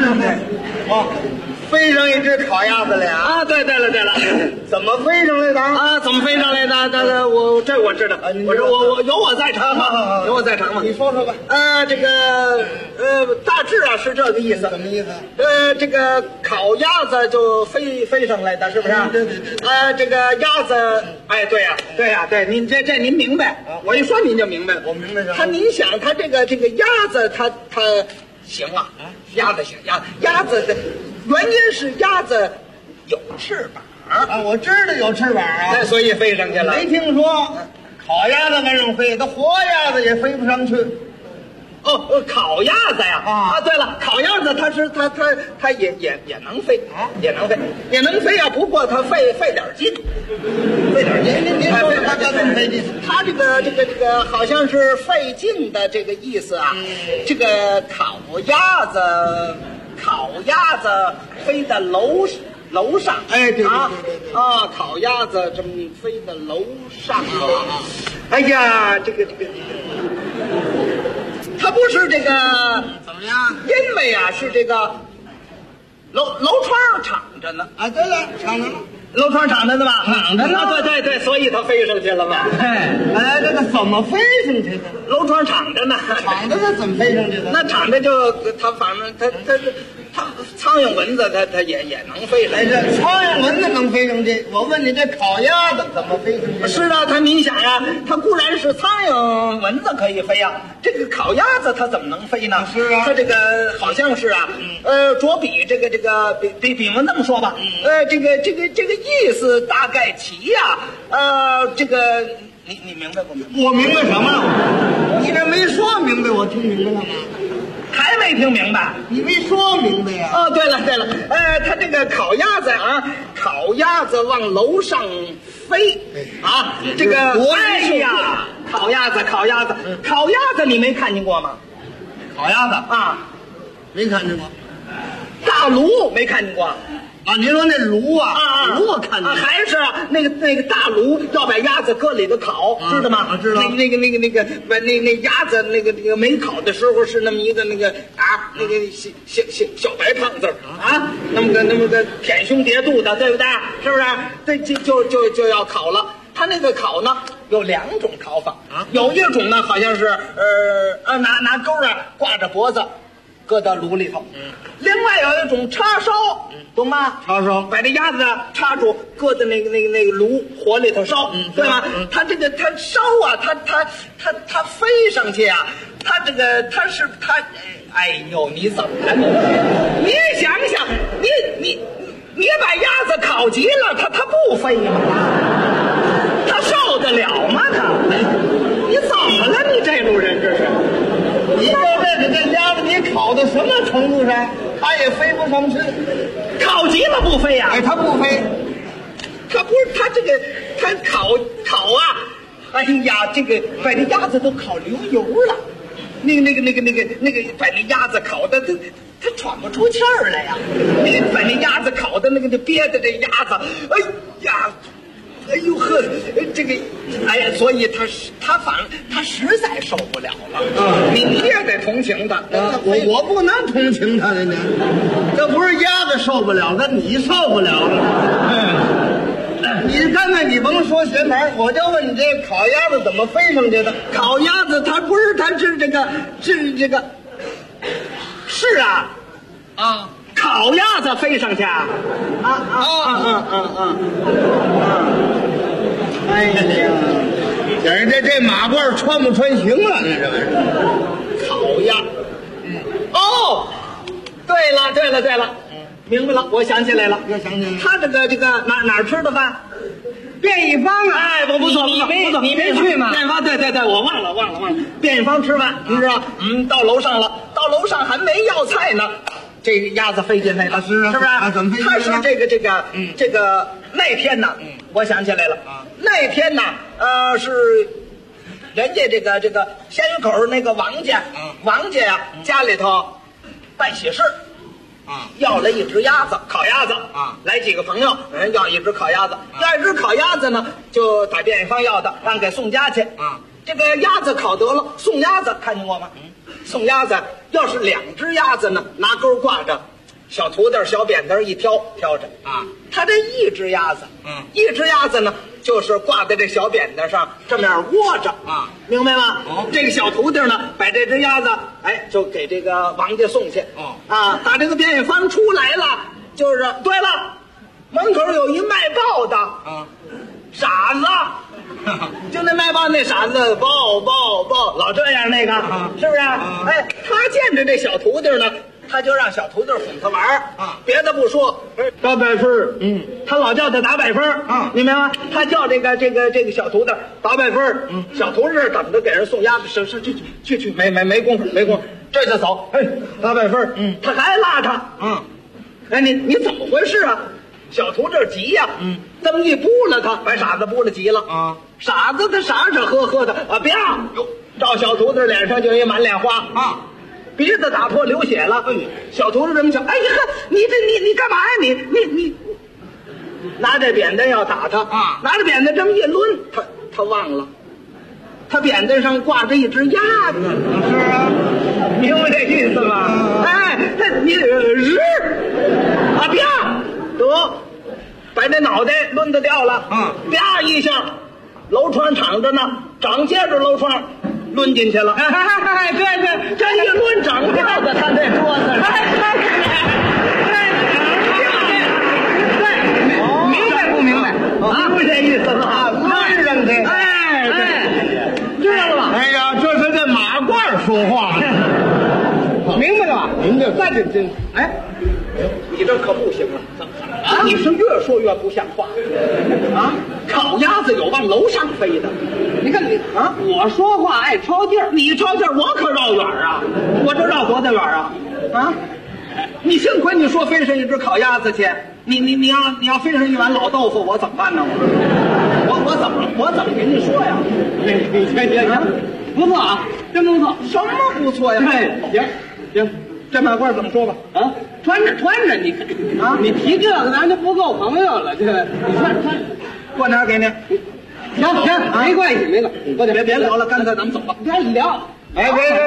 S8: 飞上一只烤鸭子来啊！
S9: 对了，
S8: 怎么飞上来的
S9: 啊？怎么飞上来的？我知道，我有我在场嘛，有我在场嘛。
S8: 你说说吧。
S9: 这个大致是这个意思。
S8: 什么意思？
S9: 这个烤鸭子就飞上来的，是不是？
S8: 对。
S9: 这个鸭子，对呀，您这您明白？我一说您就明白了。
S8: 我明白什么？
S9: 您想，他这个鸭子，它行啊，鸭子行，鸭子的原因是鸭子有翅膀
S8: 我知道有翅膀啊，
S9: 所以飞上去了。
S8: 没听说烤鸭子往上飞，它活鸭子也飞不上去。
S9: 烤鸭子呀！对了，烤鸭子它也能飞也能飞啊！不过它费点劲，
S8: 您说它这么费劲？
S9: 它这个好像是费劲的这个意思啊。这个烤鸭子飞到楼上，
S8: 对
S9: 烤鸭子这么飞到楼上啊！哎呀，这个。它不是这个
S8: 怎么样？
S9: 因为是这个楼窗敞着呢。
S8: 对了，敞着呢。
S9: 楼窗敞着呢吧？敞着呢。对，所以它飞上去了嘛。
S8: 这个怎么飞上去的？
S9: 楼窗敞着呢。
S8: 敞着它怎么飞上去的？
S9: 那敞着就它反正它苍蝇蚊子它也能飞上去。
S8: 这苍蝇蚊子能飞上去？我问你，这烤鸭子怎么飞上去？
S9: 是啊，您想呀，它固然是苍蝇蚊子可以飞啊，这个烤鸭子它怎么能飞呢？
S8: 是啊，
S9: 它这个好像是着比这个比方这么说吧，这个意思大概齐呀，这个你明白不明白？
S8: 我明白什么了？你这没说明白，我听明白了吗？
S9: 还没
S10: 没听明白？
S8: 你没说明白呀？
S10: 哦，对了，他这个烤鸭子啊，烤鸭子往楼上飞啊，这个哎呀，烤鸭子，你没看见过吗？
S8: 烤鸭子
S10: 啊，
S8: 没看见过。
S10: 大炉没看见过
S8: 啊？您说那炉啊？炉我看见过。
S10: 还是那个大炉要把鸭子搁里头烤，知道吗？
S8: 知道。
S10: 那鸭子那个没烤的时候是那么一个那个小白胖子啊，那么个舔胸叠肚的，对不对？是不是？这就要烤了。他那个烤呢有2种烤法啊，有一种呢好像是拿钩啊挂着脖子。搁到炉里头，另外有一种叉烧，懂吗？
S8: 叉烧
S10: 把这鸭子插住，搁在那个炉火里头烧，对吗？它烧啊，它飞上去啊，哎呦，你怎么了？你想想，你把鸭子烤急了，它不飞吗？它受得了吗？你怎么了？你这路人这是？
S8: 你这鸭子你烤到什么程度上，它也飞不上去。
S10: 烤急了不飞呀？
S8: 哎，它不飞，
S10: 它烤啊！哎呀，这个把这鸭子都烤流油了，那个把那鸭子烤的它喘不出气儿来呀！你把那鸭子烤的那个憋的这鸭子，哎呀！哎呦呵，这个，哎呀，所以他实在受不了了。你也得同情他。
S8: 我不能同情他的呢，这不是鸭子受不了，那你受不了了。你刚才你甭说学牌，我就问你这烤鸭子怎么飞上去的？
S10: 烤鸭子它是这个，是啊，啊。烤鸭子飞上去啊！
S8: 哎呀，这马褂穿不穿行了？那这玩意儿，
S10: 烤鸭。哦，对了，明白了，我想起来了，
S8: 又想起来了。
S10: 他这个哪儿吃的饭？
S9: 便宜坊啊！
S10: 哎，不错，
S9: 你没去吗？
S10: 便宜坊，对，我忘了。便宜坊吃饭，你知道？到楼上了，到楼上还没要菜呢。这个鸭子飞进来了，是不是？
S8: 怎么飞进来了？
S10: 它是这个那天呢，我想起来了，那天呢，是人家这个鲜鱼口那个王家呀，家里头办喜事，要了一只鸭子，烤鸭子来几个朋友，人要一只烤鸭子，要一只烤鸭子呢，就打便宜坊要的，让给送家去这个鸭子烤得了，送鸭子看见过吗？送鸭子要是2只鸭子呢，拿钩挂着，小土豆小扁担一挑着他这一只鸭子呢，就是挂在这小扁担上这么样窝着明白吗？这个小土豆呢，把这只鸭子就给这个王家送去打这个便宜坊出来了，就是对了，门口有一卖报的傻子。就那卖报那傻子报，老这样那个是不是？他见着这小徒弟呢，他就让小徒弟哄他玩别的不说，打100分，他老叫他打100分明白吗？他叫这个小徒弟打100分小徒弟等着给人送鸭子，是去，没功夫，这就走，打100分他还拉他你怎么回事啊？小徒弟急呀，这么一扑了他，把傻子扑了急了傻子他傻呵呵的啪，照小徒弟脸上就一满脸花鼻子打破流血了。小徒弟这么想，哎呀，你干嘛呀？你拿着扁担要打他拿着扁担这么一抡，他忘了，他扁担上挂着一只鸭子。
S8: 是啊，
S10: 明白这意思吗？你啪得。把这脑袋抡得掉了啪一下，楼窗敞着呢，掌接着楼窗抡进去了。对，这一抡掌掉在他这桌子上。
S9: 明白不明白？
S10: 明白这意思吗？
S8: 抡上去。
S10: 知道了吧？
S8: 哎呀，这是这马褂说话。
S10: 明白了吧？
S8: 明白。
S10: 那这你这可不行了你是越说越不像话烤鸭子有往楼上飞的，
S9: 你看你我说话爱抄地儿，
S10: 你抄地儿，我可绕远我这绕多大远啊，你幸亏你说分上一只烤鸭子去，你要分上一碗老豆腐，我怎么办呢？我怎么跟你说呀？行，不错啊，真不错。什么不错呀？行，这马褂怎么说吧？啊，穿着，你看啊，你提这个咱就不够朋友了。这个你穿，过哪儿给你？行，没关系，别聊了，干脆咱们走吧。别聊。哎，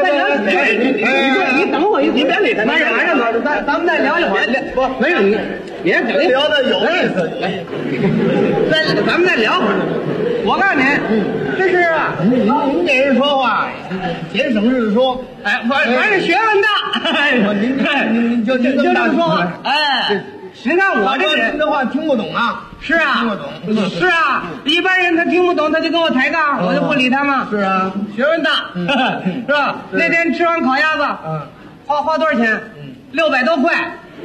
S10: 你等我一会儿，你别理他。慢着，咱们再聊一会儿。不，没有你，别聊的有意思。咱们再聊会儿。我告诉你，这是啊，您给人说话节省日说。哎，反正学问大。您就这么说话。哎，谁看我这人的话听不懂啊？是啊，听不懂。是啊，一般人他听不懂，他就跟我抬杠，我就不理他嘛。是啊，学问大，是吧？那天吃完烤鸭子，花多少钱？600多块。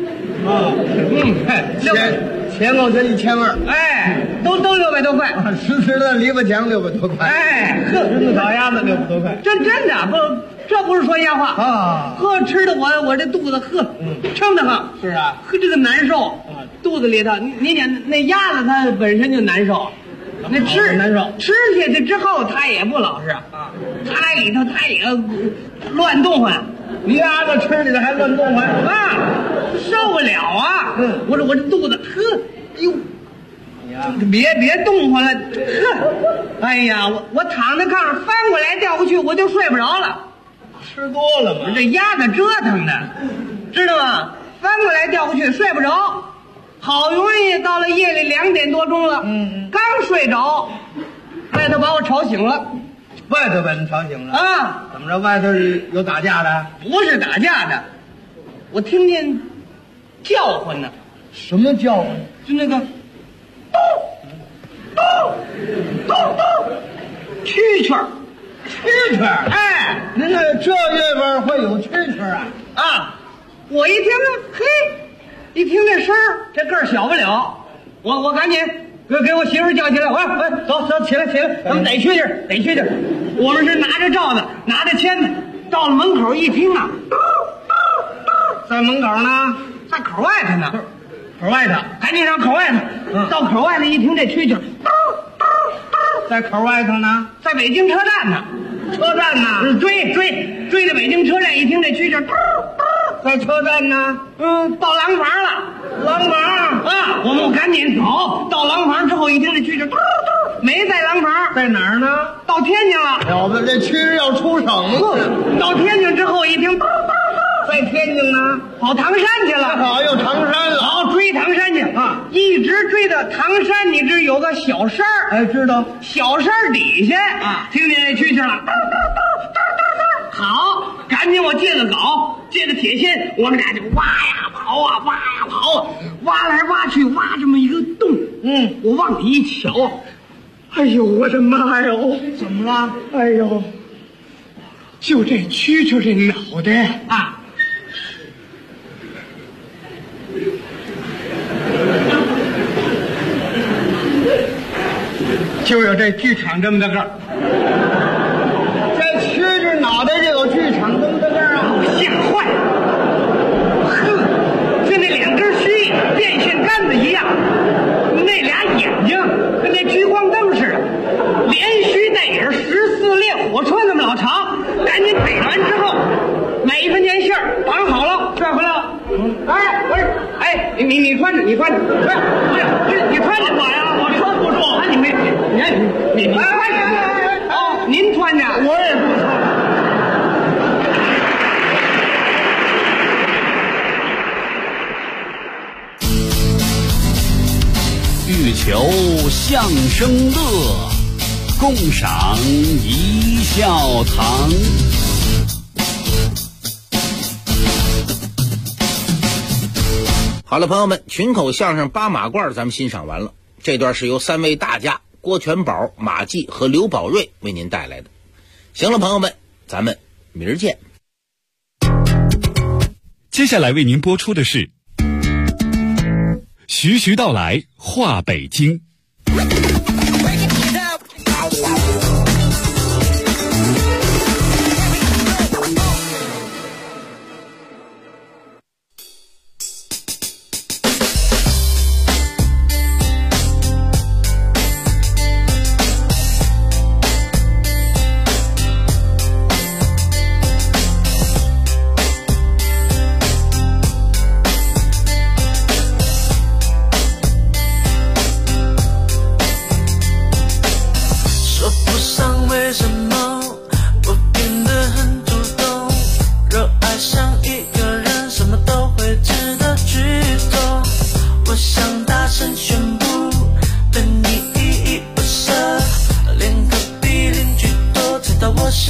S10: 前后这1000万，哎，都600多块，实的篱笆墙600多块，哎，吃烤鸭子600多块，真的不，这不是说瞎话啊！吃的我这肚子撑得慌，是啊，这个难受，肚子里头，你想那鸭子它本身就难受，那难受，吃下去之后它也不老实啊，它里头它也乱动唤。你鸭子吃里头还乱动唤啊，受不了啊！我这肚子，哟，别动唤了，哎呀，我躺在炕上翻过来调过去，我就睡不着了。吃多了嘛，这鸭子折腾的，知道吗？翻过来调过去睡不着，好容易到了夜里2点多钟了，刚睡着，外头把我吵醒了。外头把你吵醒了啊？怎么着？外头有打架的？不是打架的，我听见叫唤呢。什么叫唤？就那个咚咚咚咚，蛐蛐儿。哎，您看这月份会有蛐蛐啊？啊！我一听，一听这声儿，这个儿小不了，我赶紧给我媳妇叫起来，我走起来，咱们逮蛐蛐。我们是拿着罩子，拿着签子，到了门口一听啊，在门口呢，在口外头呢，赶紧上口外头。到口外头一听这蛐蛐，在口外头呢，在北京车站呢，追着北京车站，一听这蛐蛐，在车站呢，到廊坊了，啊，我们赶紧走，到廊坊之后一听这蛐蛐，没在廊坊，在哪儿呢？到天津了。了不得，这蛐蛐要出省了。到天津之后一听，在天津呢，跑唐山去了。好，又唐山了。好，追唐山去啊，一直追到唐山，你知有个小山儿，哎，知道小山底下啊，听见这蛐蛐了。好，赶紧我借个镐，借个铁锨，我们俩就挖呀刨啊，挖来挖去，挖这么一个洞。我往里一瞧，哎呦，我的妈哟！怎么了？哎呦，就这蛐蛐这脑袋啊！就有这剧场这么大个儿。这蛐蛐脑袋就有剧场这么大个儿啊！吓坏了！就那2根须电线杆子一样，那俩眼睛跟那聚光灯似的，连须带影，14列火车那么老长。赶紧逮完之后，买1分钱线绑好了，拽回来了。哎，不是，哎，你穿着，不是，你穿着我呀，我穿不住。啊，你穿着，哦，您穿着，我也不穿。
S6: 欲求相声乐，共赏一笑堂。
S7: 好了，朋友们，群口相声八马褂咱们欣赏完了。这段是由3位大家郭全宝、马季和刘宝瑞为您带来的。行了，朋友们，咱们明儿见。
S11: 接下来为您播出的是徐徐道来话北京。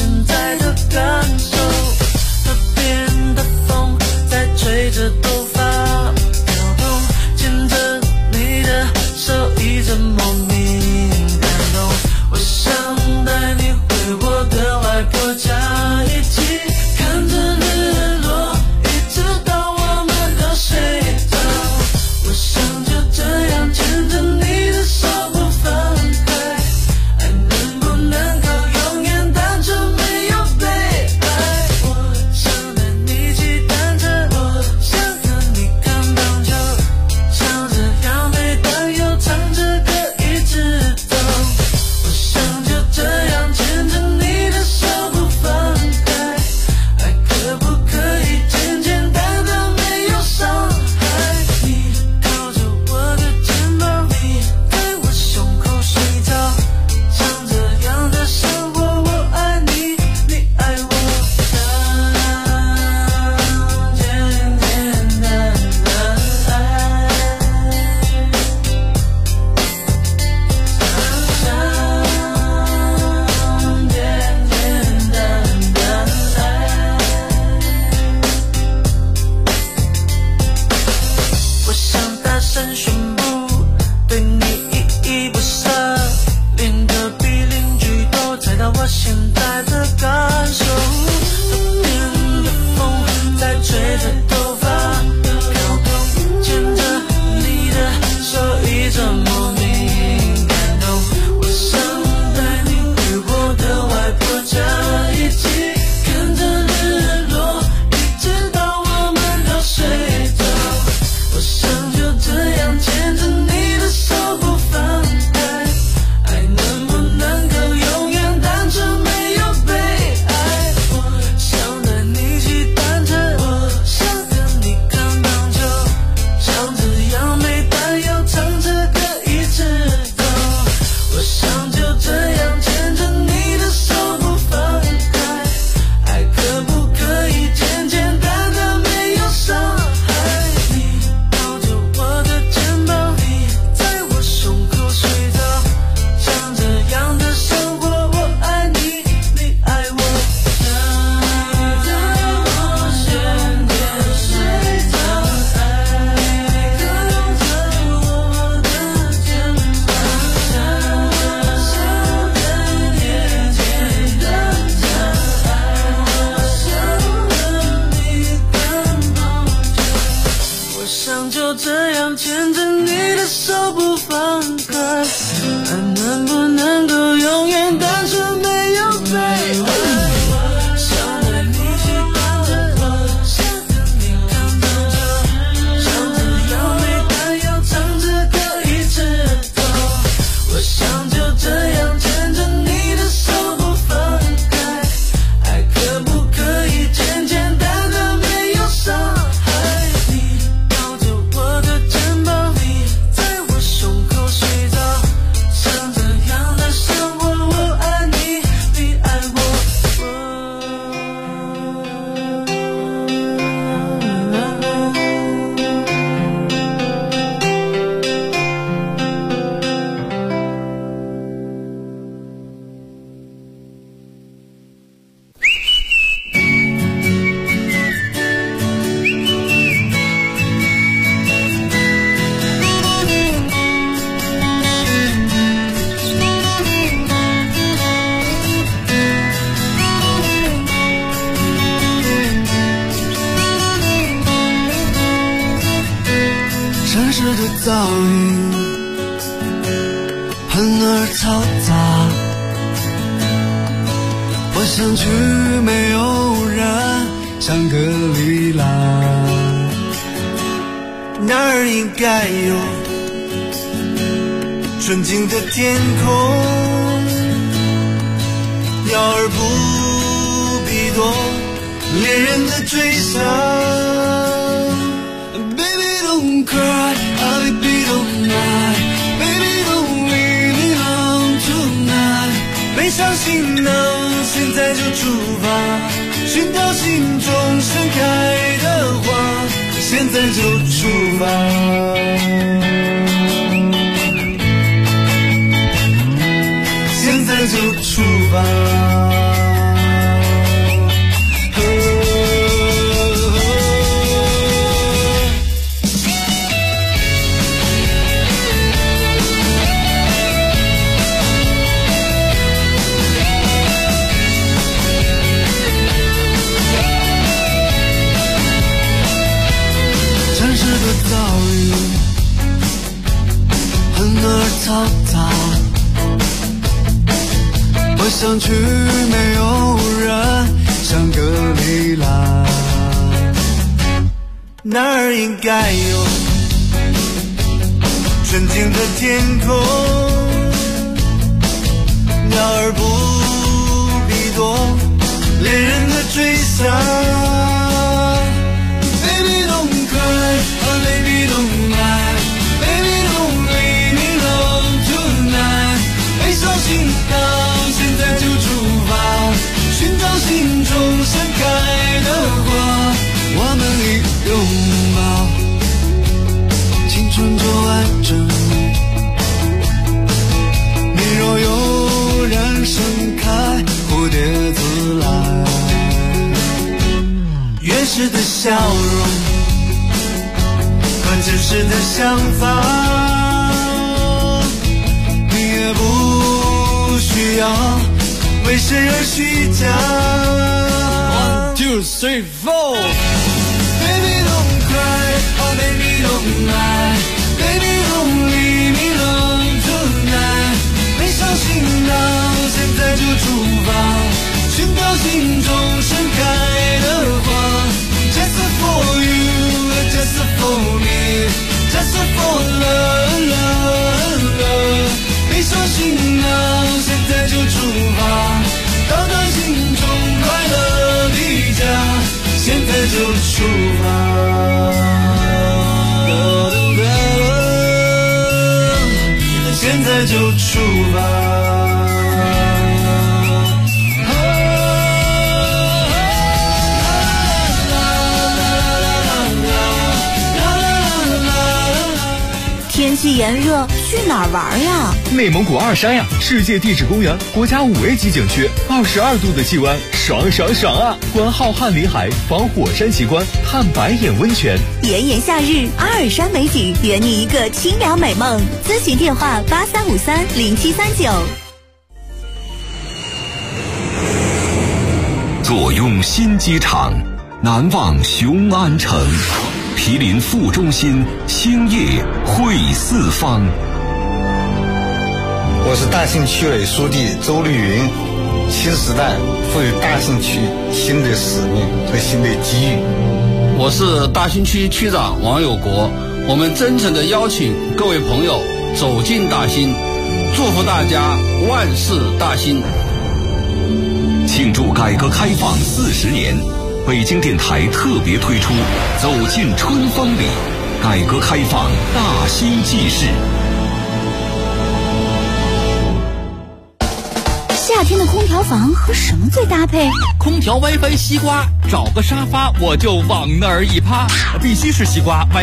S16: 现在的感受。河边的风在吹着头发飘动，牵着你的手一直莫名感动。我想带你回我的外婆家，一起看着日落，一直到我们都睡着。我想就这样牵着你的手不放开，爱能不能够永远单纯没有被爱。我想带你骑单车，我想和你看棒球，像这样每当又唱着歌一直走。我想就这样牵着你的手不放开，爱可不可以简简单单没有伤害。你靠着我的肩膀，你在我胸口睡着，像这样的生活，我爱你，你爱我，像简简单单爱，像简简单单爱。我想大声宣布，对你依依不舍，连隔壁邻居都猜到我现在的感受。河边的风在吹着头发飘动，牵着你的手一直莫名感动。我想带你回我的外婆家，一起看着日落，一直到我们都睡着。我想就这样牵着你的手不放开，爱能不能够永远单纯没有被爱。我想带你骑单车，我想和你看棒球，像这样每当又唱着歌一直走。我想就这样牵着你的手不放开，爱可不可以简简单单没有伤害。你靠着我的肩膀，你在我胸口睡着，像这样的生活，我爱你，你爱我，像我现在睡着，爱靠着我的肩膀，像简简单单爱，想和你看棒球。我想就这样牵着你的手不放开，爱能不能够永远单纯没有被爱。我想带你去单车，我想和你看棒球，像这样每当又唱着歌一直走。我想就这样牵着你的手不放开，爱可不可以简简单单没有伤害。你靠着我的肩膀，你在我胸口睡着，像这样的生活，我爱你，你爱我。
S5: 城市的噪音很而嘈杂，我想去没有人，香格里拉，那儿应该有纯净的天空，鸟儿不必多，恋人的追想。Baby don't cry, baby don't lie, baby don't leave me alone tonight。背上行囊，现在就出发，寻找心中盛开的花，现在就出发。现在就出发。 上去没有人像个未来，那儿应该有纯净的天空，鸟儿不必多恋人的追杀。Baby don't cry, oh baby don't lie, baby don't leave me alone tonight。悲伤心跳，现在就出发，寻找心中盛开的花。我们一拥抱，青春就完整。你若有人盛开，蝴蝶自来。原始的笑容和真实的想法，你也不需要为谁而虚假。1, 2, 3, 4 Baby don't cry, oh baby don't lie, baby don't leave me alone tonight。 悲伤心跳，现在就出发，寻找心中盛开的花。Just for you, just for me, just for love, love, love。 悲伤心跳，现在就出发，到达心中快乐的家，现在就出发，现在就出发。
S18: 天气炎热，去哪儿玩呀？
S19: 内蒙古二山呀，世界地质公园，国家5A级景区，22度的气温，爽爽爽啊！观浩瀚林海，访火山奇观，探白眼温泉。
S18: 炎炎夏日，阿尔山美景，圆你一个清凉美梦。咨询电话83530739。
S12: 坐拥新机场，难忘雄安城。毗邻副中心，兴业汇四方。
S14: 我是大兴区委书记周绿云。新时代赋予大兴区新的使命和新的机遇。
S20: 我是大兴区区长王有国。我们真诚地邀请各位朋友走进大兴，祝福大家万事大兴。
S12: 庆祝改革开放40年。北京电台特别推出《走进春风里》，改革开放大兴纪事。
S18: 夏天的空调房和什么最搭配？
S21: 空调 WiFi 西瓜，找个沙发我就往那儿一趴，必须是西瓜。